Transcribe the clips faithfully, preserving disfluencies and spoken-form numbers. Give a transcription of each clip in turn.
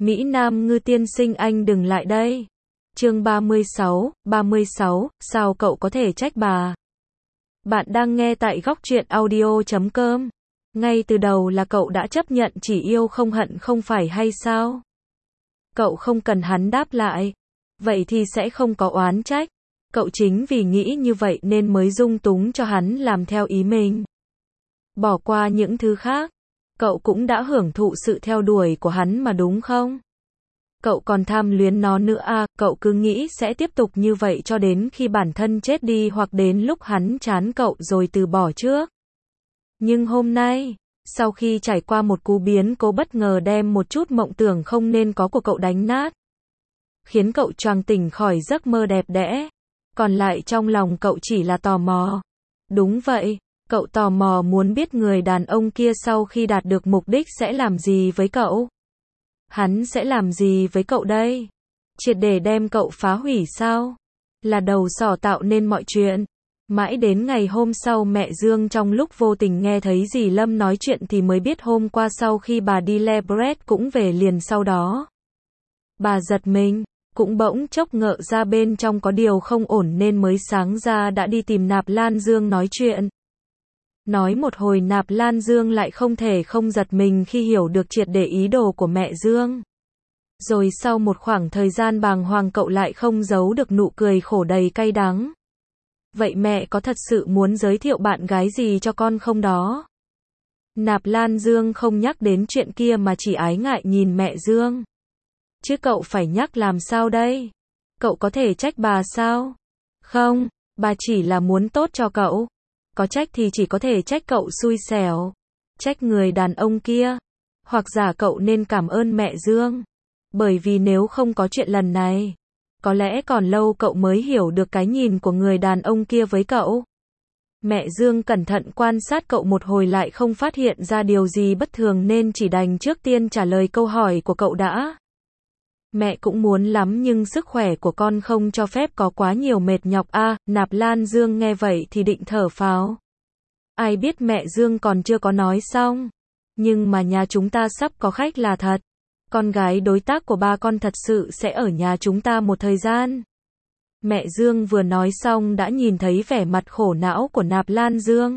Mỹ Nam ngư tiên sinh anh đừng lại đây. Chương ba mươi sáu, ba mươi sáu, sao cậu có thể trách bà? Bạn đang nghe tại góc truyện audio chấm com. Ngay từ đầu là cậu đã chấp nhận chỉ yêu không hận không phải hay sao? Cậu không cần hắn đáp lại. Vậy thì sẽ không có oán trách. Cậu chính vì nghĩ như vậy nên mới dung túng cho hắn làm theo ý mình. Bỏ qua những thứ khác. Cậu cũng đã hưởng thụ sự theo đuổi của hắn mà đúng không? Cậu còn tham luyến nó nữa à, cậu cứ nghĩ sẽ tiếp tục như vậy cho đến khi bản thân chết đi hoặc đến lúc hắn chán cậu rồi từ bỏ trước. Nhưng hôm nay, sau khi trải qua một cú biến cố bất ngờ đem một chút mộng tưởng không nên có của cậu đánh nát, khiến cậu choàng tỉnh khỏi giấc mơ đẹp đẽ, còn lại trong lòng cậu chỉ là tò mò. Đúng vậy, cậu tò mò muốn biết người đàn ông kia sau khi đạt được mục đích sẽ làm gì với cậu. Hắn sẽ làm gì với cậu đây? Triệt để đem cậu phá hủy sao? Là đầu sỏ tạo nên mọi chuyện. Mãi đến ngày hôm sau mẹ Dương trong lúc vô tình nghe thấy dì Lâm nói chuyện thì mới biết hôm qua sau khi bà đi le Brett cũng về liền sau đó. Bà giật mình, cũng bỗng chốc ngỡ ra bên trong có điều không ổn nên mới sáng ra đã đi tìm Nạp Lan Dương nói chuyện. Nói một hồi Nạp Lan Dương lại không thể không giật mình khi hiểu được triệt để ý đồ của mẹ Dương. Rồi sau một khoảng thời gian bàng hoàng cậu lại không giấu được nụ cười khổ đầy cay đắng. Vậy mẹ có thật sự muốn giới thiệu bạn gái gì cho con không đó? Nạp Lan Dương không nhắc đến chuyện kia mà chỉ ái ngại nhìn mẹ Dương. Chứ cậu phải nhắc làm sao đây? Cậu có thể trách bà sao? Không, bà chỉ là muốn tốt cho cậu. Có trách thì chỉ có thể trách cậu xui xẻo. Trách người đàn ông kia. Hoặc giả cậu nên cảm ơn mẹ Dương. Bởi vì nếu không có chuyện lần này, có lẽ còn lâu cậu mới hiểu được cái nhìn của người đàn ông kia với cậu. Mẹ Dương cẩn thận quan sát cậu một hồi lại không phát hiện ra điều gì bất thường nên chỉ đành trước tiên trả lời câu hỏi của cậu đã. Mẹ cũng muốn lắm nhưng sức khỏe của con không cho phép có quá nhiều mệt nhọc a. À, Nạp Lan Dương nghe vậy thì định thở phào. Ai biết mẹ Dương còn chưa có nói xong. Nhưng mà nhà chúng ta sắp có khách là thật. Con gái đối tác của ba con thật sự sẽ ở nhà chúng ta một thời gian. Mẹ Dương vừa nói xong đã nhìn thấy vẻ mặt khổ não của Nạp Lan Dương.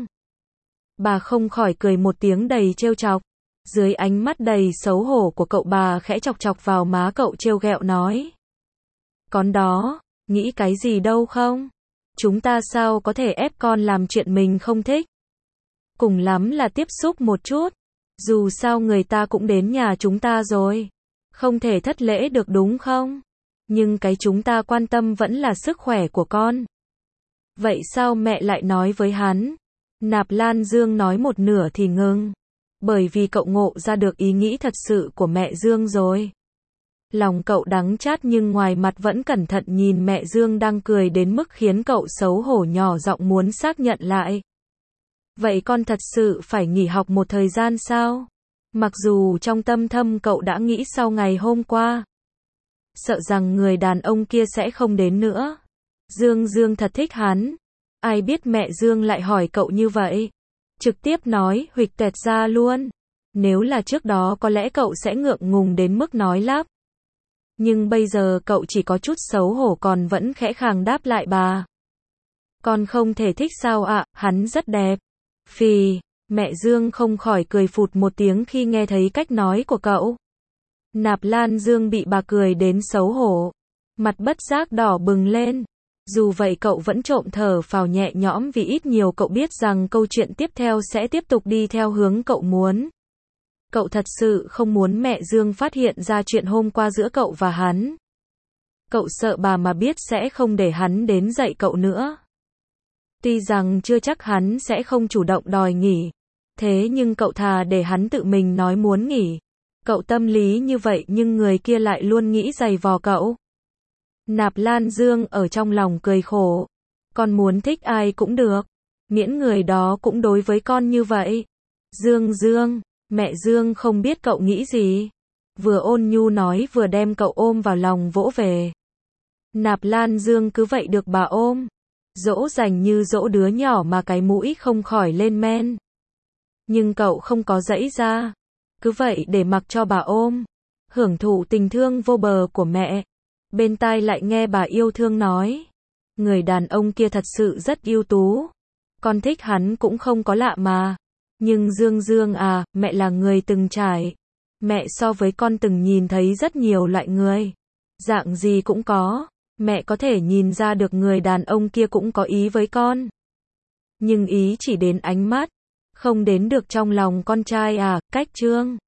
Bà không khỏi cười một tiếng đầy trêu chọc. Dưới ánh mắt đầy xấu hổ của cậu bà khẽ chọc chọc vào má cậu trêu ghẹo nói. Con đó, nghĩ cái gì đâu không? Chúng ta sao có thể ép con làm chuyện mình không thích? Cùng lắm là tiếp xúc một chút. Dù sao người ta cũng đến nhà chúng ta rồi. Không thể thất lễ được đúng không? Nhưng cái chúng ta quan tâm vẫn là sức khỏe của con. Vậy sao mẹ lại nói với hắn? Nạp Lan Dương nói một nửa thì ngừng. Bởi vì cậu ngộ ra được ý nghĩ thật sự của mẹ Dương rồi. Lòng cậu đắng chát nhưng ngoài mặt vẫn cẩn thận nhìn mẹ Dương đang cười đến mức khiến cậu xấu hổ nhỏ giọng muốn xác nhận lại. Vậy con thật sự phải nghỉ học một thời gian sao? Mặc dù trong tâm thâm cậu đã nghĩ sau ngày hôm qua, sợ rằng người đàn ông kia sẽ không đến nữa. Dương Dương thật thích hắn. Ai biết mẹ Dương lại hỏi cậu như vậy. Trực tiếp nói huỵch toẹt ra luôn. Nếu là trước đó có lẽ cậu sẽ ngượng ngùng đến mức nói lắp. Nhưng bây giờ cậu chỉ có chút xấu hổ còn vẫn khẽ khàng đáp lại bà. Con không thể thích sao ạ, à? Hắn rất đẹp. Phì, mẹ Dương không khỏi cười phụt một tiếng khi nghe thấy cách nói của cậu. Nạp Lan Dương bị bà cười đến xấu hổ. Mặt bất giác đỏ bừng lên. Dù vậy cậu vẫn trộm thở phào nhẹ nhõm vì ít nhiều cậu biết rằng câu chuyện tiếp theo sẽ tiếp tục đi theo hướng cậu muốn. Cậu thật sự không muốn mẹ Dương phát hiện ra chuyện hôm qua giữa cậu và hắn. Cậu sợ bà mà biết sẽ không để hắn đến dạy cậu nữa. Tuy rằng chưa chắc hắn sẽ không chủ động đòi nghỉ. Thế nhưng cậu thà để hắn tự mình nói muốn nghỉ. Cậu tâm lý như vậy nhưng người kia lại luôn nghĩ giày vò cậu. Nạp Lan Dương ở trong lòng cười khổ. Con muốn thích ai cũng được. Miễn người đó cũng đối với con như vậy. Dương Dương, mẹ Dương không biết cậu nghĩ gì. Vừa ôn nhu nói vừa đem cậu ôm vào lòng vỗ về. Nạp Lan Dương cứ vậy được bà ôm. Dỗ dành như dỗ đứa nhỏ mà cái mũi không khỏi lên men. Nhưng cậu không có giãy ra. Cứ vậy để mặc cho bà ôm. hưởng thụ tình thương vô bờ của mẹ. Bên tai lại nghe bà yêu thương nói, người đàn ông kia thật sự rất ưu tú. Con thích hắn cũng không có lạ mà. Nhưng Dương Dương à, mẹ là người từng trải. Mẹ so với con từng nhìn thấy rất nhiều loại người. Dạng gì cũng có. Mẹ có thể nhìn ra được người đàn ông kia cũng có ý với con. Nhưng ý chỉ đến ánh mắt, không đến được trong lòng con trai à, cách Trương